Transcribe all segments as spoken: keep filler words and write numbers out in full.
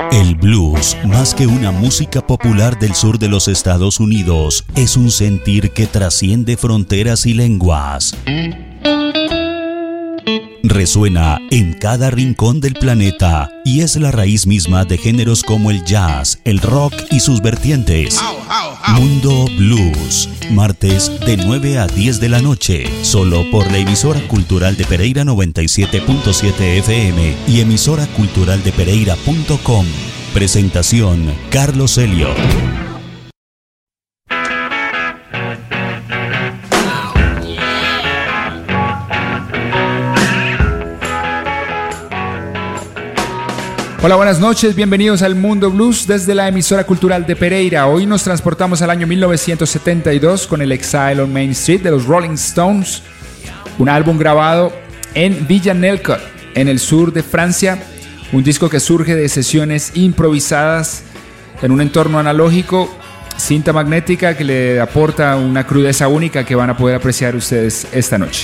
El blues, más que una música popular del sur de los Estados Unidos, es un sentir que trasciende fronteras y lenguas. Resuena en cada rincón del planeta y es la raíz misma de géneros como el jazz, el rock y sus vertientes. Mundo Blues, martes de nueve a diez de la noche, solo por la emisora cultural de Pereira noventa y siete punto siete F M y emisora cultural de pereira punto com. Presentación, Carlos Elliott. Hola, buenas noches, bienvenidos al Mundo Blues desde la emisora cultural de Pereira. Hoy nos transportamos al año mil novecientos setenta y dos con el Exile on Main Street de los Rolling Stones, un álbum grabado en Villanelcot, en el sur de Francia, un disco que surge de sesiones improvisadas en un entorno analógico, cinta magnética que le aporta una crudeza única que van a poder apreciar ustedes esta noche.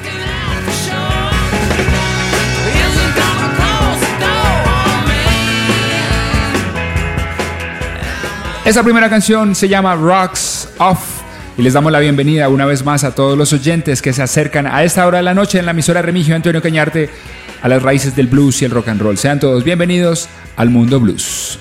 Esta primera canción se llama Rocks Off y les damos la bienvenida una vez más a todos los oyentes que se acercan a esta hora de la noche en la emisora Remigio Antonio Cañarte a las raíces del blues y el rock and roll. Sean todos bienvenidos al Mundo Blues.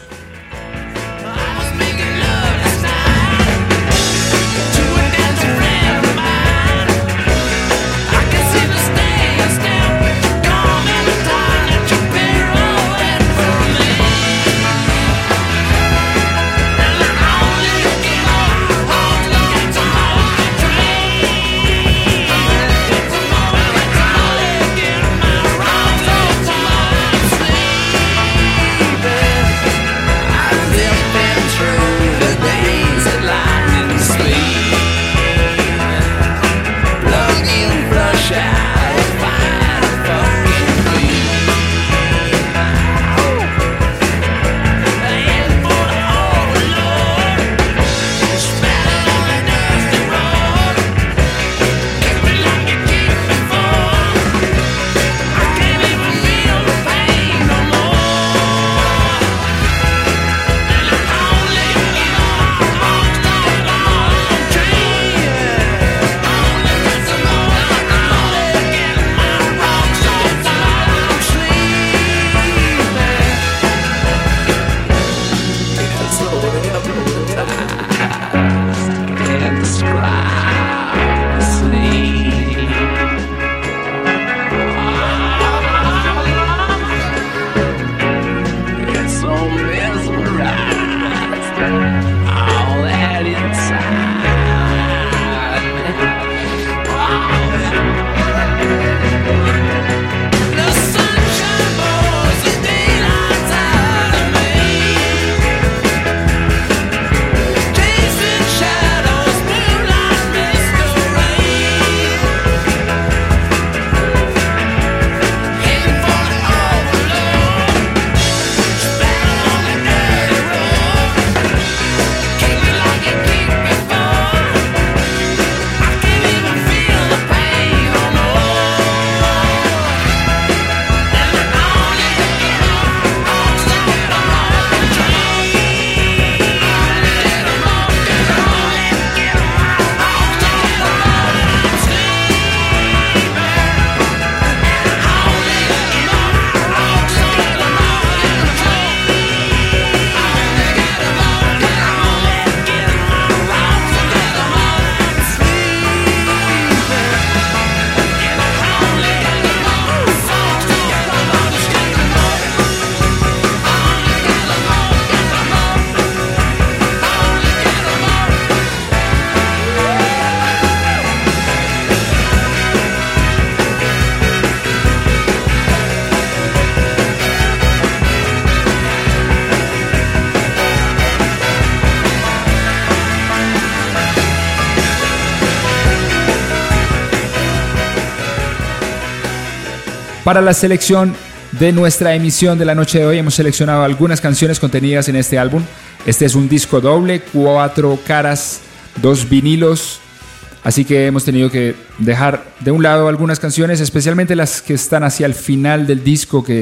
Para la selección de nuestra emisión de la noche de hoy hemos seleccionado algunas canciones contenidas en este álbum. Este es un disco doble, cuatro caras, dos vinilos, así que hemos tenido que dejar de un lado algunas canciones, especialmente las que están hacia el final del disco, que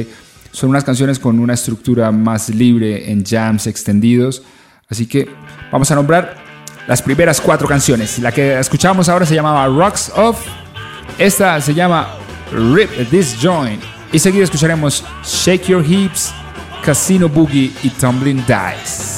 Son unas canciones con una estructura más libre en jams extendidos. Así que vamos a nombrar las primeras cuatro canciones. La que escuchamos ahora se llamaba Rocks Off. Esta se llama Rip This Joint. Y seguido escucharemos Shake Your Hips, Casino Boogie y Tumbling Dice.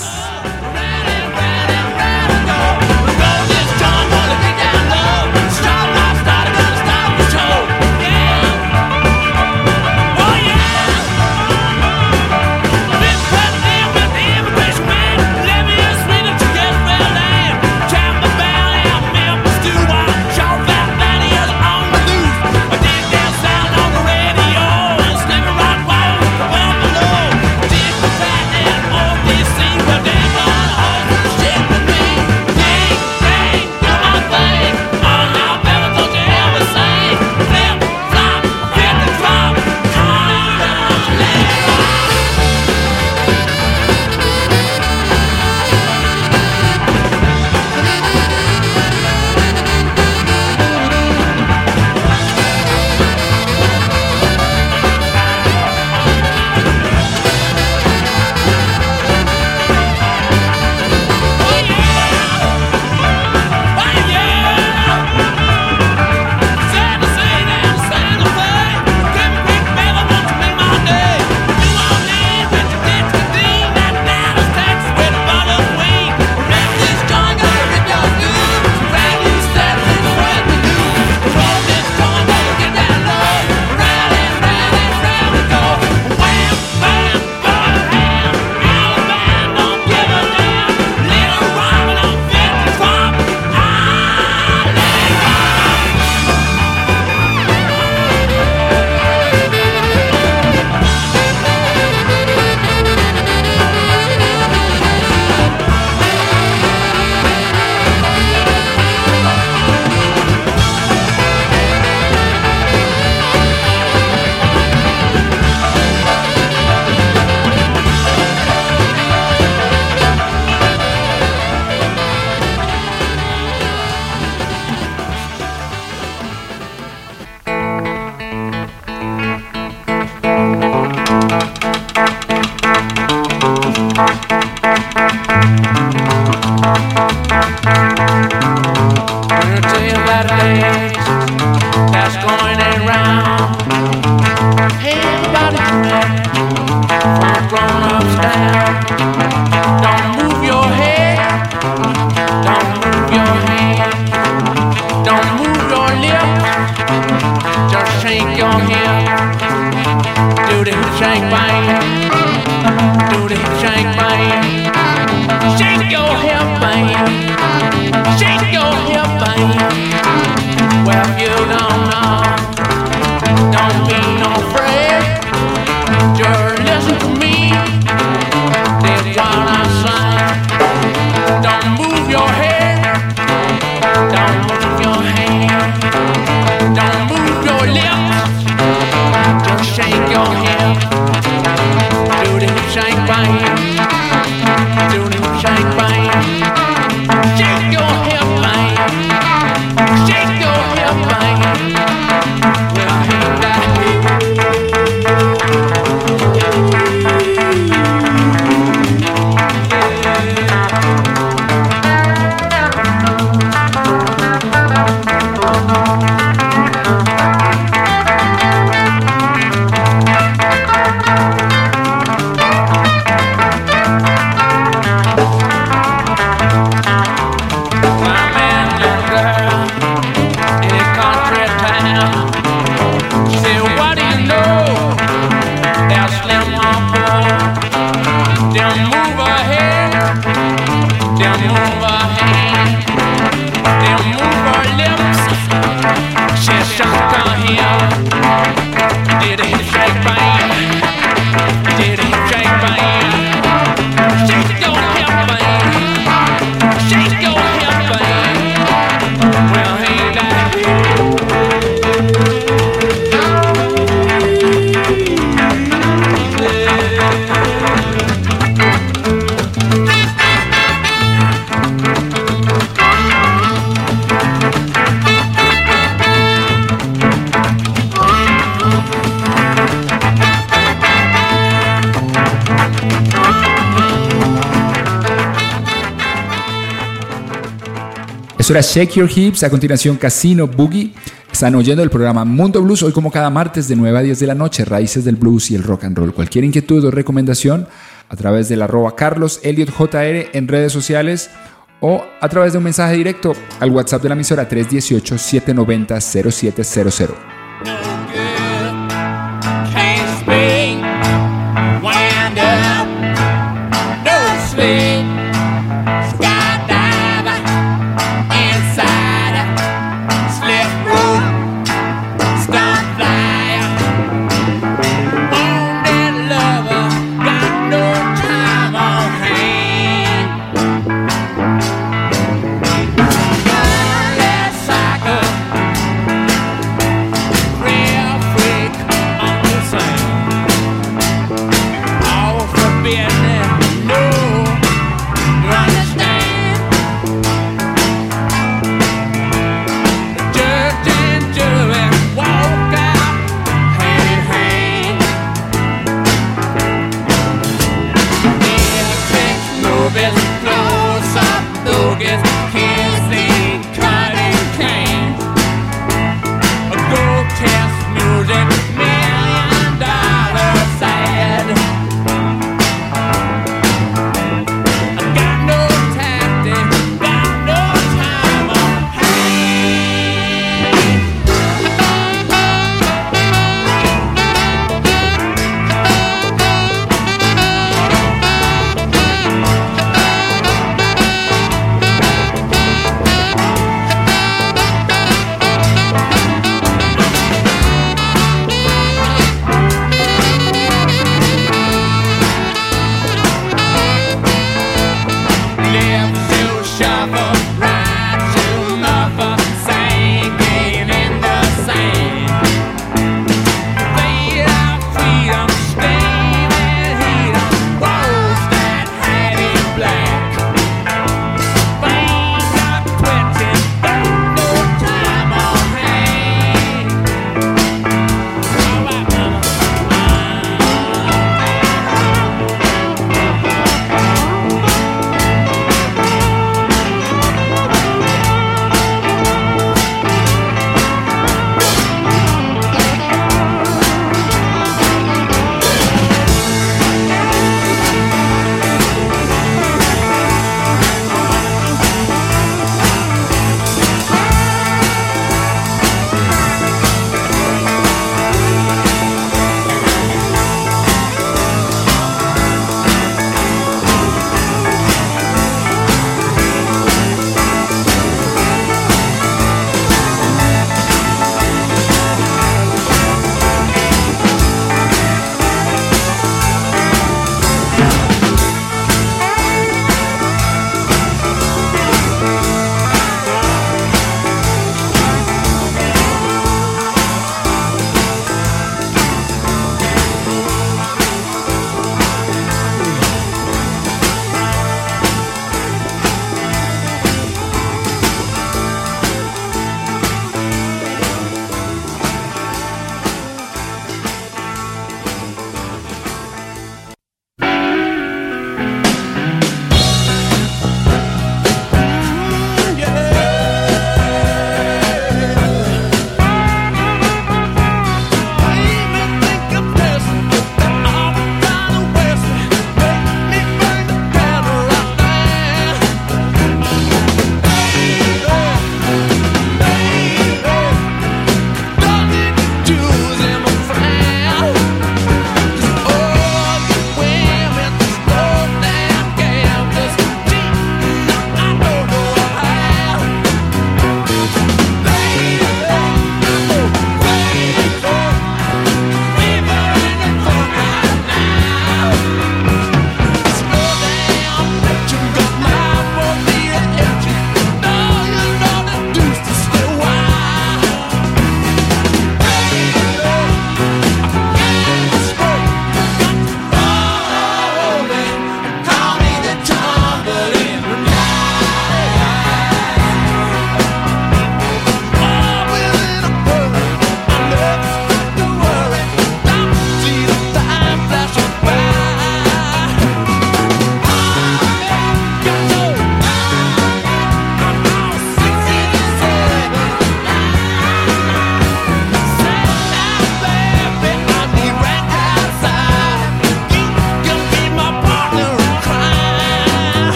Eso era Shake Your Hips, a continuación Casino Boogie. Están oyendo el programa Mundo Blues, hoy como cada martes de nueve a diez de la noche, raíces del blues y el rock and roll. Cualquier inquietud o recomendación a través del arroba Carlos Elliot J R en redes sociales o a través de un mensaje directo al WhatsApp de la emisora tres uno ocho, siete nueve cero, cero siete cero cero.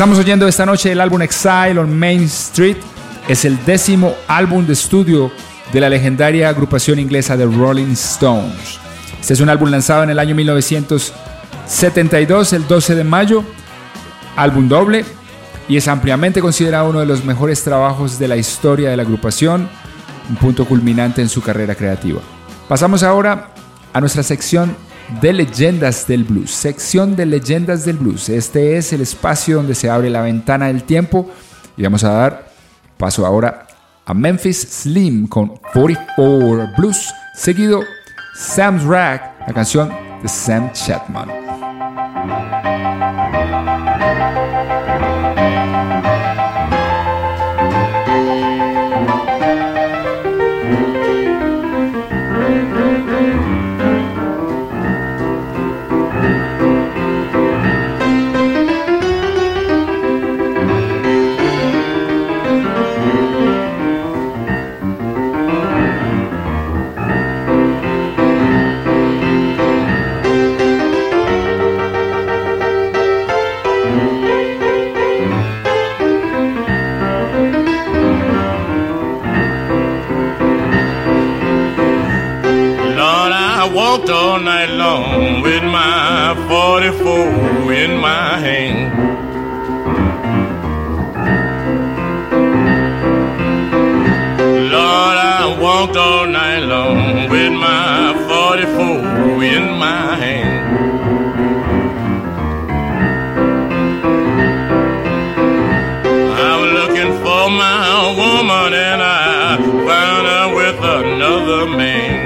Estamos oyendo esta noche el álbum Exile on Main Street. Es el décimo álbum de estudio de la legendaria agrupación inglesa The Rolling Stones. Este es un álbum lanzado en el año mil novecientos setenta y dos, el doce de mayo, álbum doble, y es ampliamente considerado uno de los mejores trabajos de la historia de la agrupación, un punto culminante en su carrera creativa. Pasamos ahora a nuestra sección de leyendas del blues. Sección de leyendas del blues. Este es el espacio donde se abre la ventana del tiempo y vamos a dar paso ahora a Memphis Slim con cuarenta y cuatro Blues, seguido Sam's Rag, la canción de Sam Chatman. All night long with my forty-four in my hand. Lord, I walked all night long with my forty-four in my hand. I was looking for my woman and I found her with another man.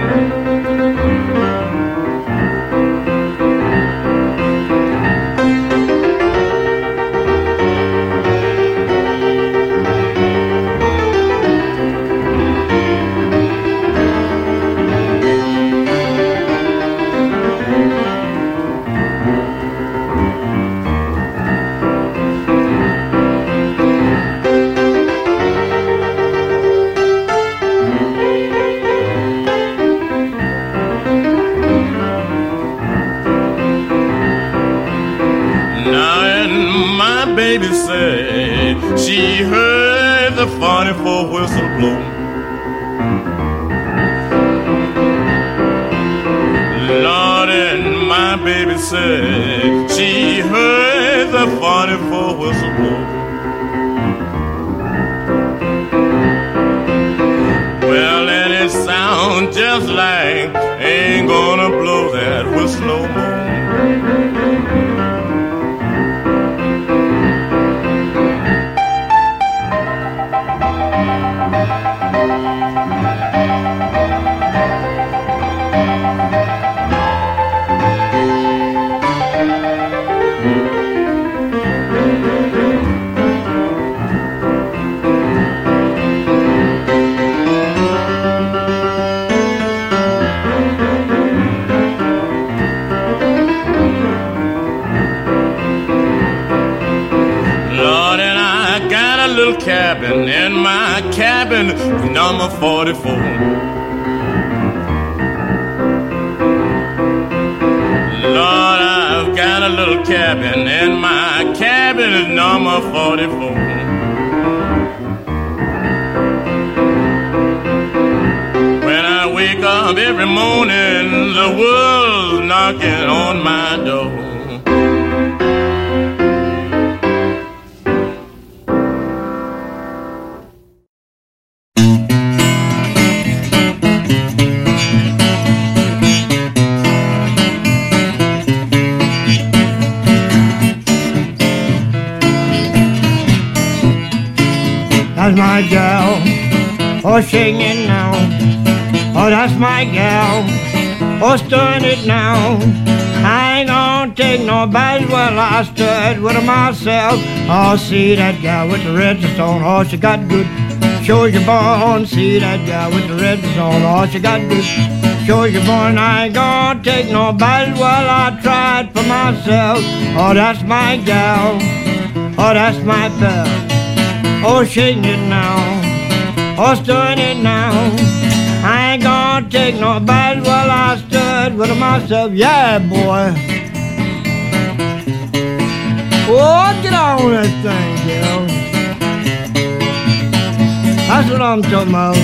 Baby said she heard the forty-four whistle blow. Lord, and my baby said she heard the forty-four whistle blow. Well, and it sounds just like ain't gonna blow that whistle no more. Cabin in my cabin, number forty-four. Lord, I've got a little cabin in my cabin, number forty-four. When I wake up every morning, the world's knocking on my door. That's my gal, oh singing now. Oh, that's my gal, oh stirring it now. I ain't gonna take no bad, well I stood with myself. Oh, see that gal with the red stone, oh she got good, shows you born. See that gal with the red stone, oh she got good, shows you born. I ain't gonna take no bad, well I tried for myself. Oh, that's my gal, oh that's my belle. Oh, shaking it now, oh, stirring it now. I ain't gonna take no bite while I stood with myself. Yeah, boy. Oh, get on. on that thing, girl. That's what I'm talking about.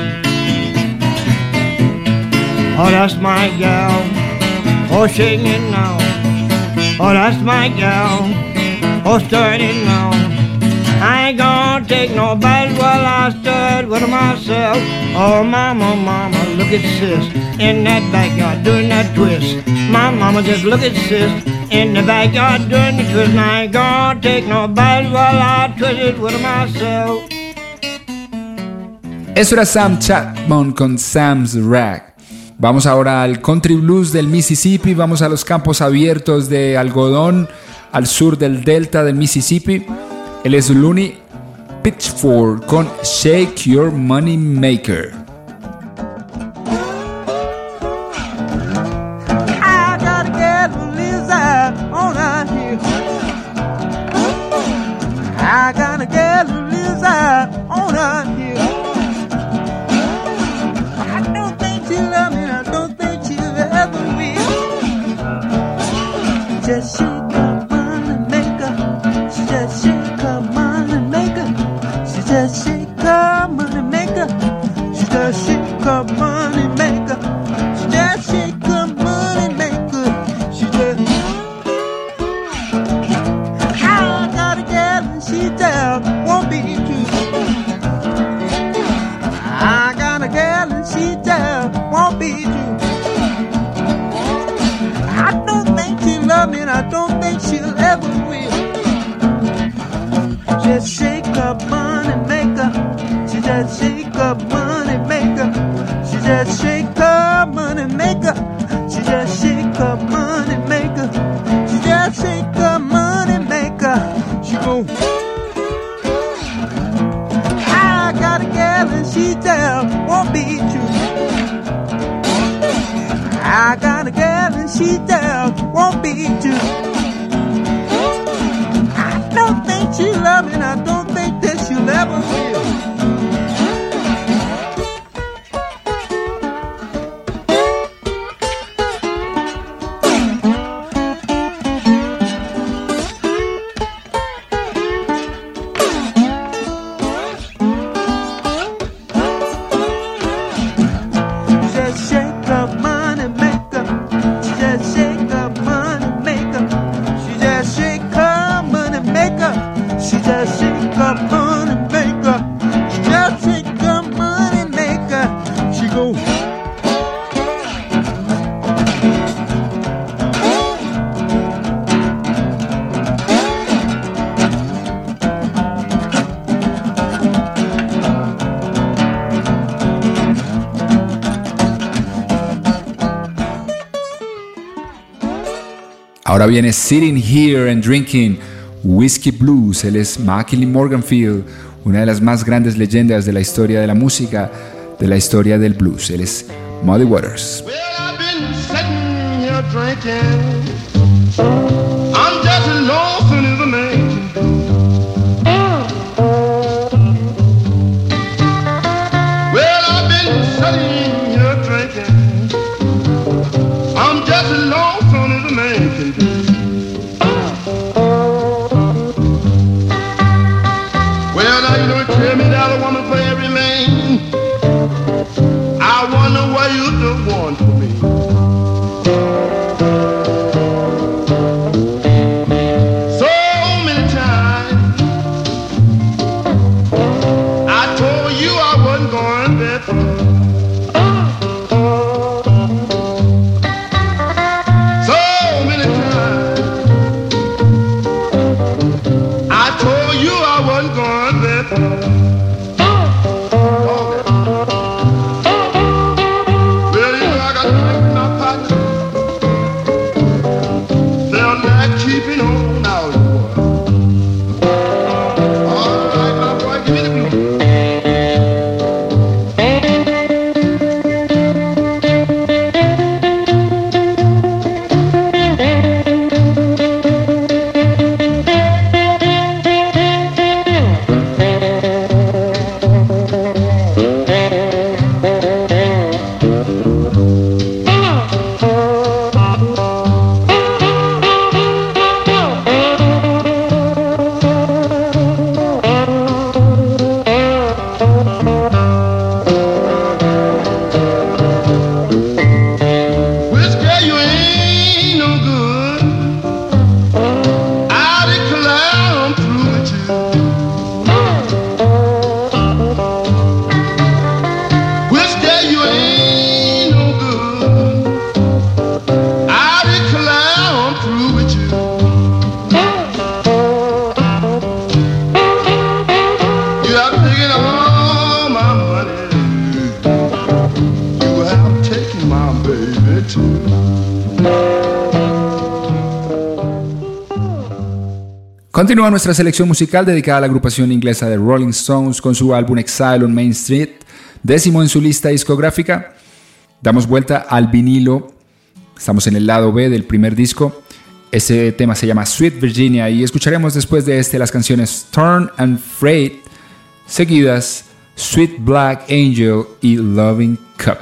Oh, that's my gal. Oh, shaking it now. Oh, that's my gal. Oh, stirring it now. I ain't gonna take no bite while I stir it with myself. Oh, mama, mama, look at sis in that backyard doing that twist. My mama, just look at sis in the backyard doing the twist. And I ain't gonna take no bite while I twist it with myself. Eso era Sam Chapman con Sam's Rag. Vamos ahora al country blues del Mississippi. Vamos a los campos abiertos de algodón al sur del delta del Mississippi. Él es Looney Pitchford con Shake Your Money Maker. I gotta get Lisa on a hill. I gotta get Lisa on a hill. I don't think she love me, I don't think she ever will. Just shake her money maker. She just shake her money maker. She just shake her money maker. She just shake her money maker. She just shake her money maker. She just. I got a gal and she just won't be true. I got a gal and she just won't be true. I don't think she love me and I don't think she'll ever will. Just shake up money maker. She just shake up money maker. She just shake up money maker. She just shake up money maker. She just shake up money maker. She go. I got a gal and she just won't be true. I got a gal and she just won't be true. I don't think she love me and I don't think that she'll ever will. Just shake up money maker. She just shake up money maker. She just shake her money maker. She just shake up money maker. She just shake up money maker. She go. Ahora viene Sitting Here and Drinking Whiskey Blues. Él es McKinley Morganfield, una de las más grandes leyendas de la historia de la música, de la historia del blues. Él es Muddy Waters. Well, I've been sitting here drinking. I'm just as lonesome as a man. Well, I've been sitting here drinking. I'm just as lonesome as a man can be. Well, now you don't tell me that a woman for every man. I wonder why you the one for me. Continúa nuestra selección musical dedicada a la agrupación inglesa de Rolling Stones con su álbum Exile on Main Street, décimo en su lista discográfica. Damos vuelta al vinilo, estamos en el lado B del primer disco. Ese tema se llama Sweet Virginia y escucharemos después de este las canciones Turn and Freight, seguidas Sweet Black Angel y Loving Cup.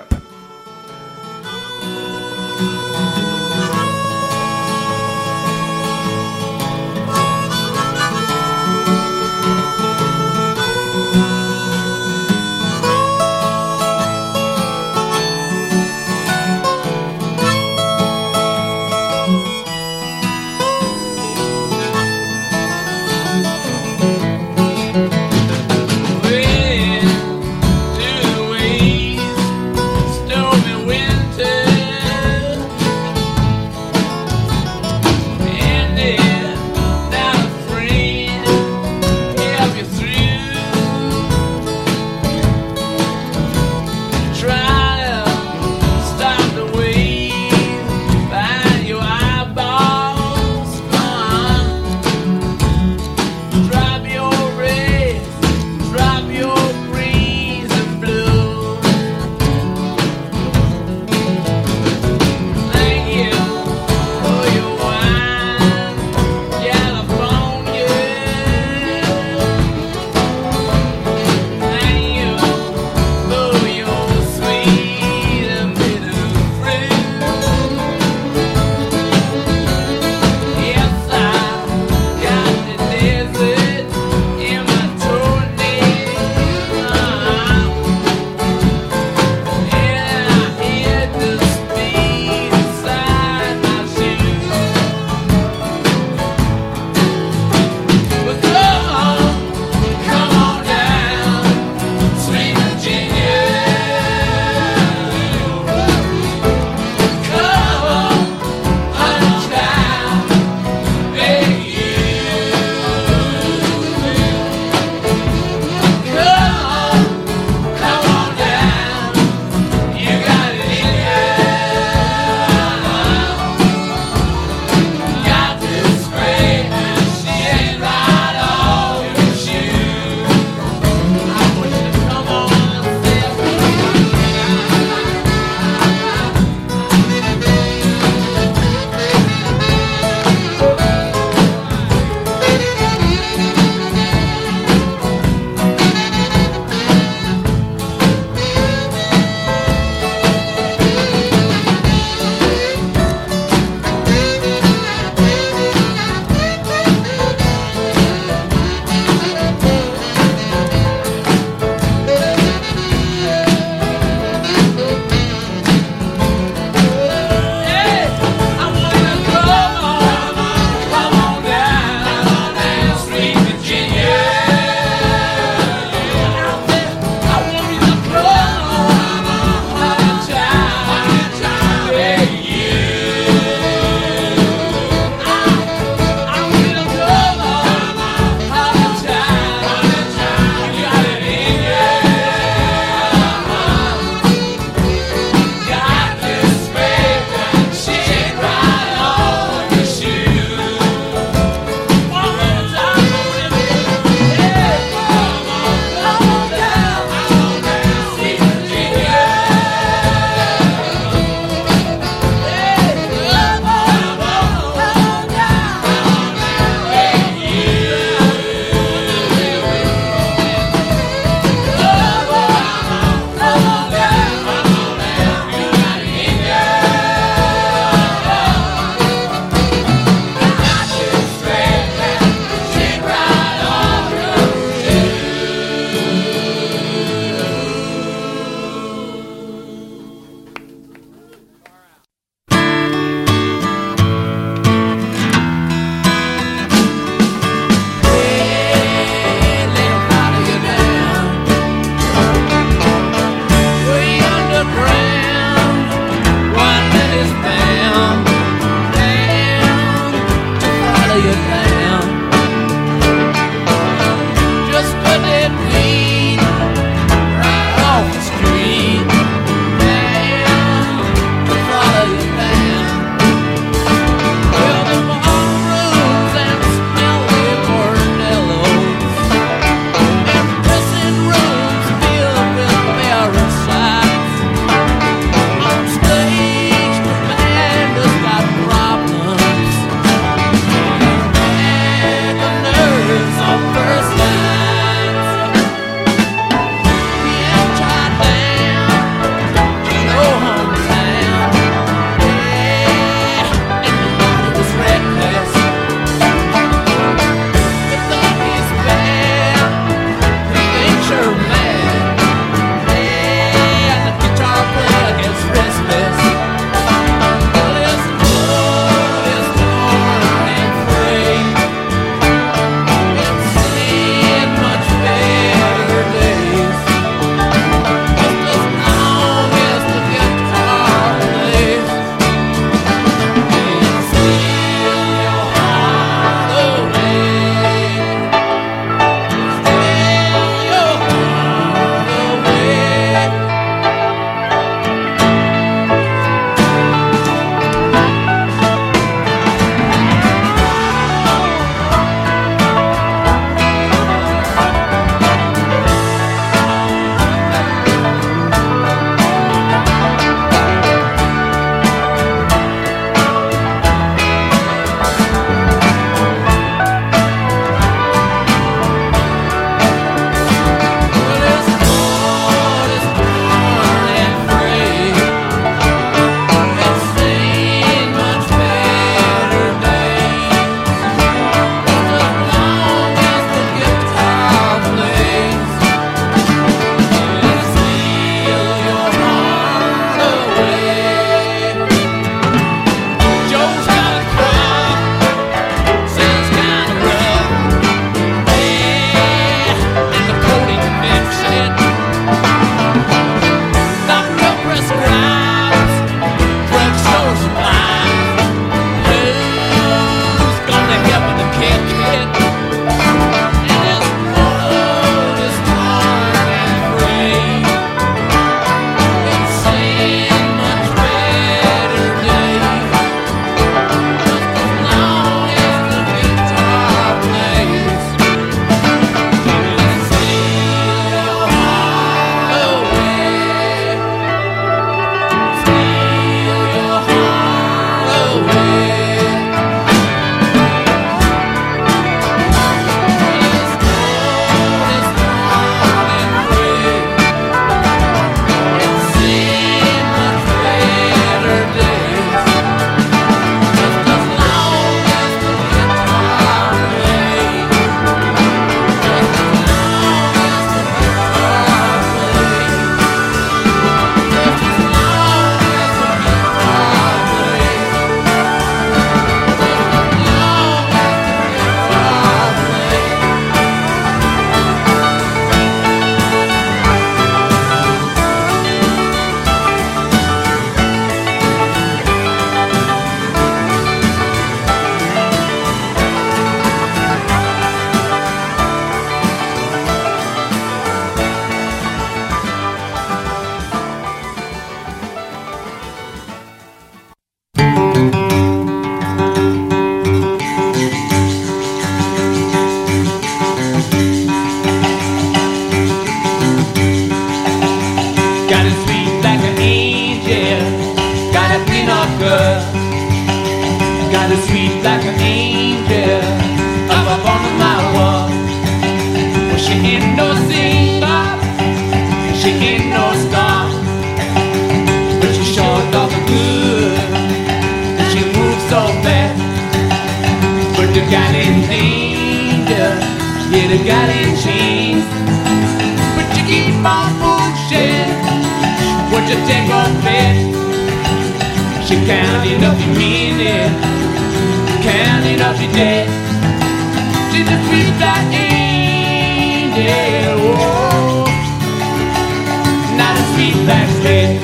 sweet like an angel up upon my wall. Well, she ain't no singer, she ain't no star, but she sure does good, and she moves so fast. But the gal in danger, yeah, the gal in chains, but you keep on pushing, what you take on bed. She counting up your minute, counting up your day. She's a sweet like angel, whoa, not a sweet like sled.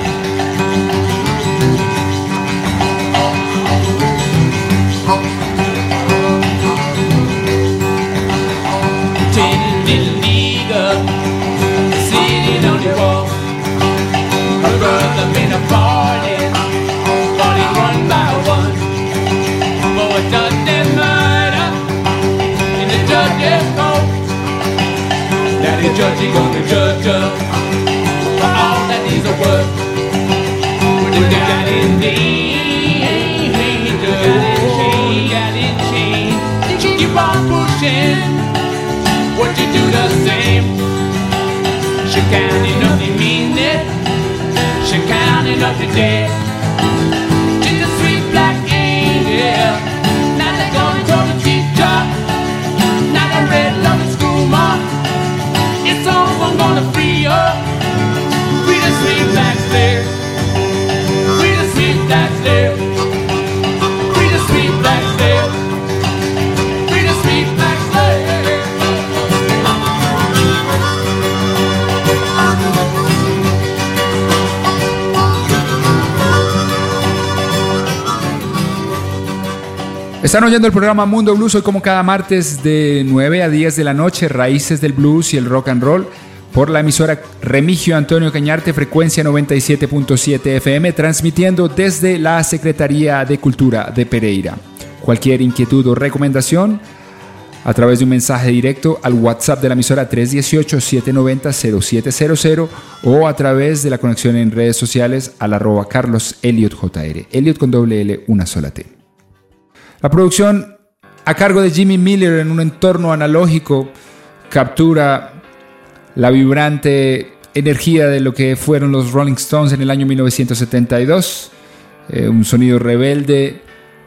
Ten little nigger sitting on the wall. Her brother been a party, party one by one. For a done their murder in the judge's court. Now the judge is gonna judge her for all that is a worth. But the got in danger, got in chain. Keep on pushing, what you do the same. She counting up the minute, she counting up the day. She's a sweet black angel, now they're gonna go to teacher, now the red loving school mom. It's someone gonna free her, free the sweet black slave, free the sweet black slave, free the sweet black slave, free the sweet black slave. Están oyendo el programa Mundo Blues hoy como cada martes de nueve a diez de la noche, raíces del blues y el rock and roll por la emisora Remigio Antonio Cañarte, frecuencia noventa y siete punto siete F M, transmitiendo desde la Secretaría de Cultura de Pereira. Cualquier inquietud o recomendación a través de un mensaje directo al WhatsApp de la emisora tres uno ocho, siete nueve cero, cero siete cero cero o a través de la conexión en redes sociales al arroba Carlos Elliot J R, Elliot con doble L, una sola T. La producción a cargo de Jimmy Miller en un entorno analógico captura la vibrante energía de lo que fueron los Rolling Stones en el año mil novecientos setenta y dos. Eh, un sonido rebelde,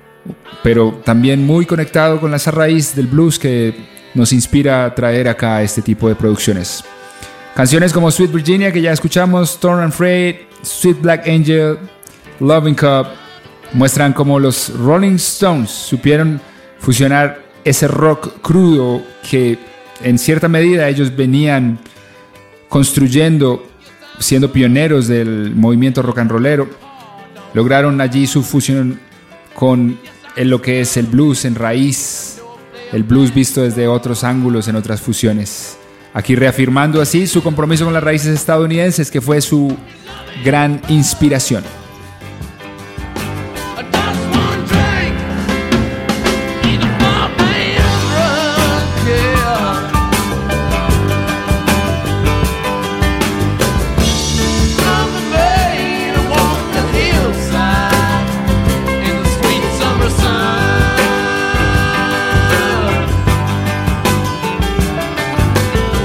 pero también muy conectado con esa raíz del blues que nos inspira a traer acá este tipo de producciones. Canciones como Sweet Virginia, que ya escuchamos, Torn and Frayed, Sweet Black Angel, Loving Cup, muestran cómo los Rolling Stones supieron fusionar ese rock crudo que en cierta medida ellos venían construyendo, siendo pioneros del movimiento rock and rollero. Lograron allí su fusión con lo que es el blues en raíz, el blues visto desde otros ángulos, en otras fusiones. Aquí reafirmando así su compromiso con las raíces estadounidenses, que fue su gran inspiración.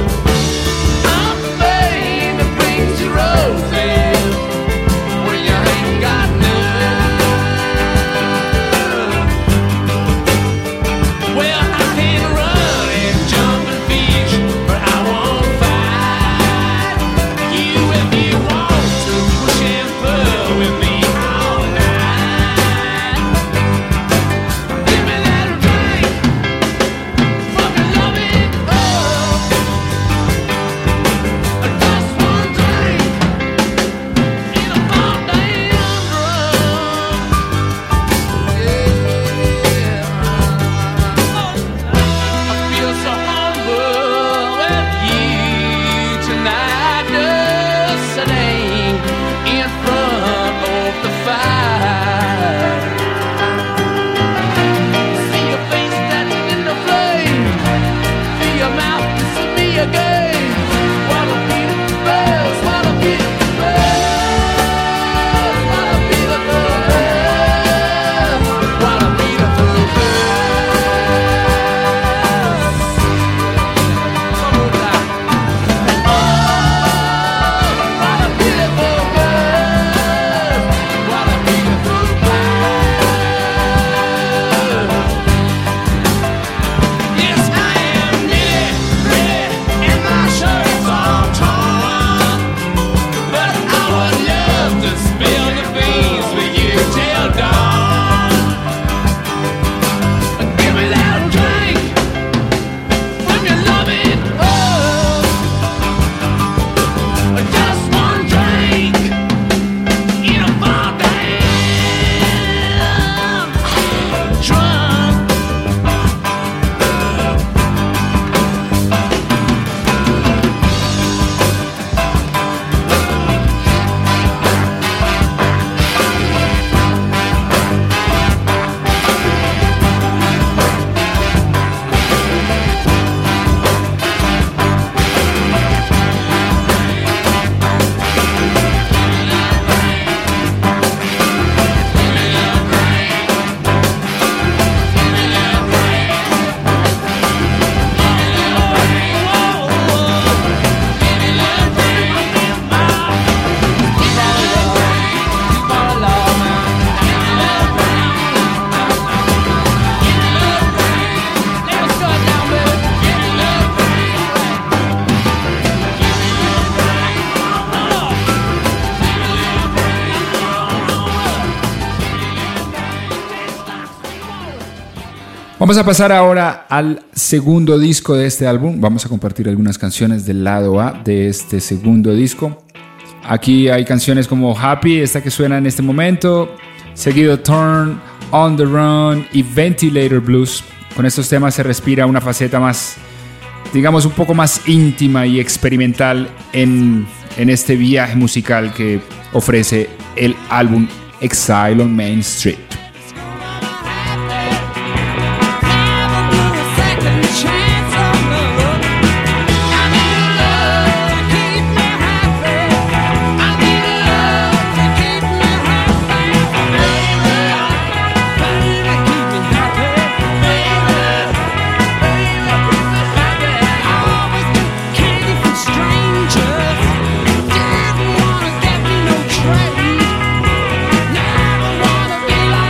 Roses, where your Vamos a pasar ahora al segundo disco de este álbum. Vamos a compartir algunas canciones del lado A de este segundo disco. Aquí hay canciones como Happy, esta que suena en este momento, seguido Turn, On the Run y Ventilator Blues. Con estos temas se respira una faceta más, digamos, un poco más íntima y experimental en, en este viaje musical que ofrece el álbum Exile on Main Street. Never wanna be like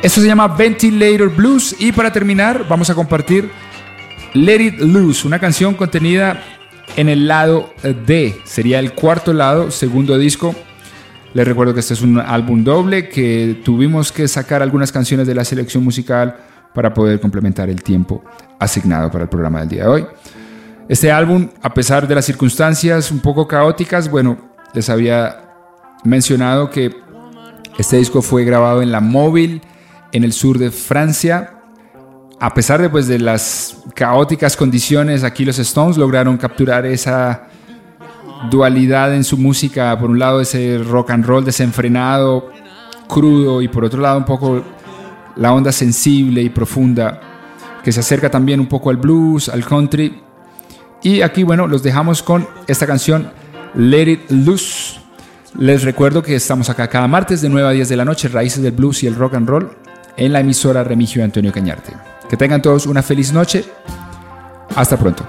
Esto se llama Ventilator Blues y para terminar vamos a compartir Let It Loose, una canción contenida en el lado D, sería el cuarto lado, segundo disco. Les recuerdo que este es un álbum doble, que tuvimos que sacar algunas canciones de la selección musical para poder complementar el tiempo asignado para el programa del día de hoy. Este álbum, a pesar de las circunstancias un poco caóticas, bueno, les había mencionado que este disco fue grabado en La Mobile, en el sur de Francia. A pesar de, pues, de las caóticas condiciones, aquí los Stones lograron capturar esa dualidad en su música. Por un lado, ese rock and roll desenfrenado, crudo, y por otro lado, un poco la onda sensible y profunda, que se acerca también un poco al blues, al country. Y aquí, bueno, los dejamos con esta canción, Let It Loose. Les recuerdo que estamos acá cada martes de nueve a diez de la noche, Raíces del Blues y el Rock and Roll, en la emisora Remigio Antonio Cañarte. Que tengan todos una feliz noche. Hasta pronto.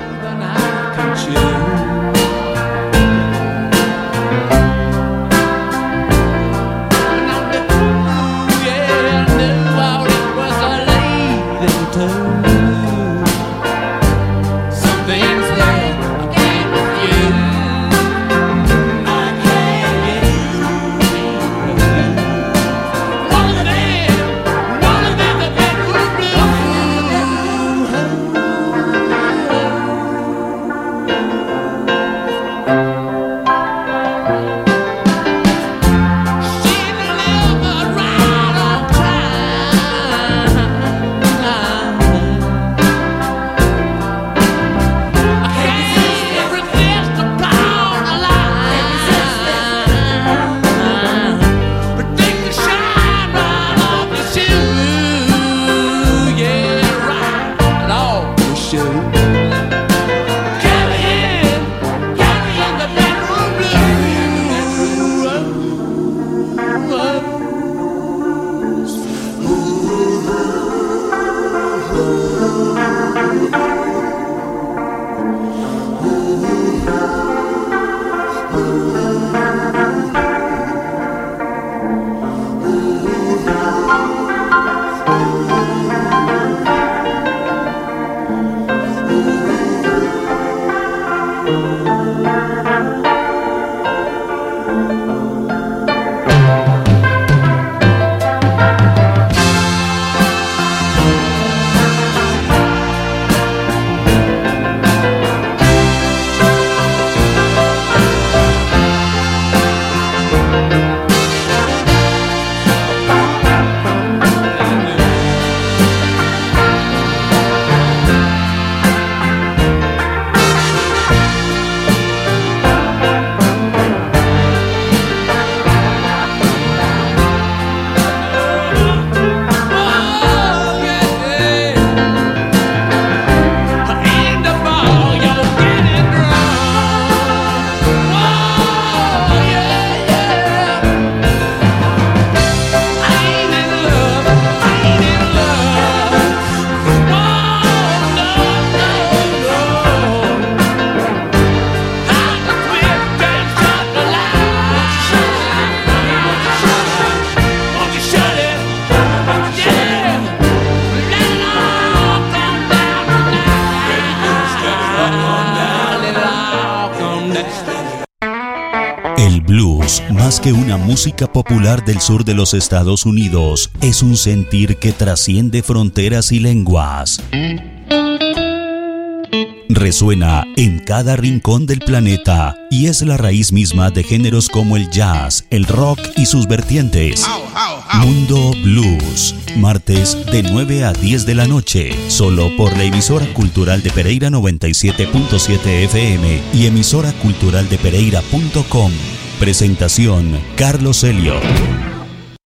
El blues, más que una música popular del sur de los Estados Unidos, es un sentir que trasciende fronteras y lenguas. Resuena en cada rincón del planeta y es la raíz misma de géneros como el jazz, el rock y sus vertientes. Mundo Blues, martes de nueve a diez de la noche, solo por la emisora cultural de Pereira noventa y siete punto siete F M y emisora cultural de Pereira punto com. Presentación Carlos Elliot.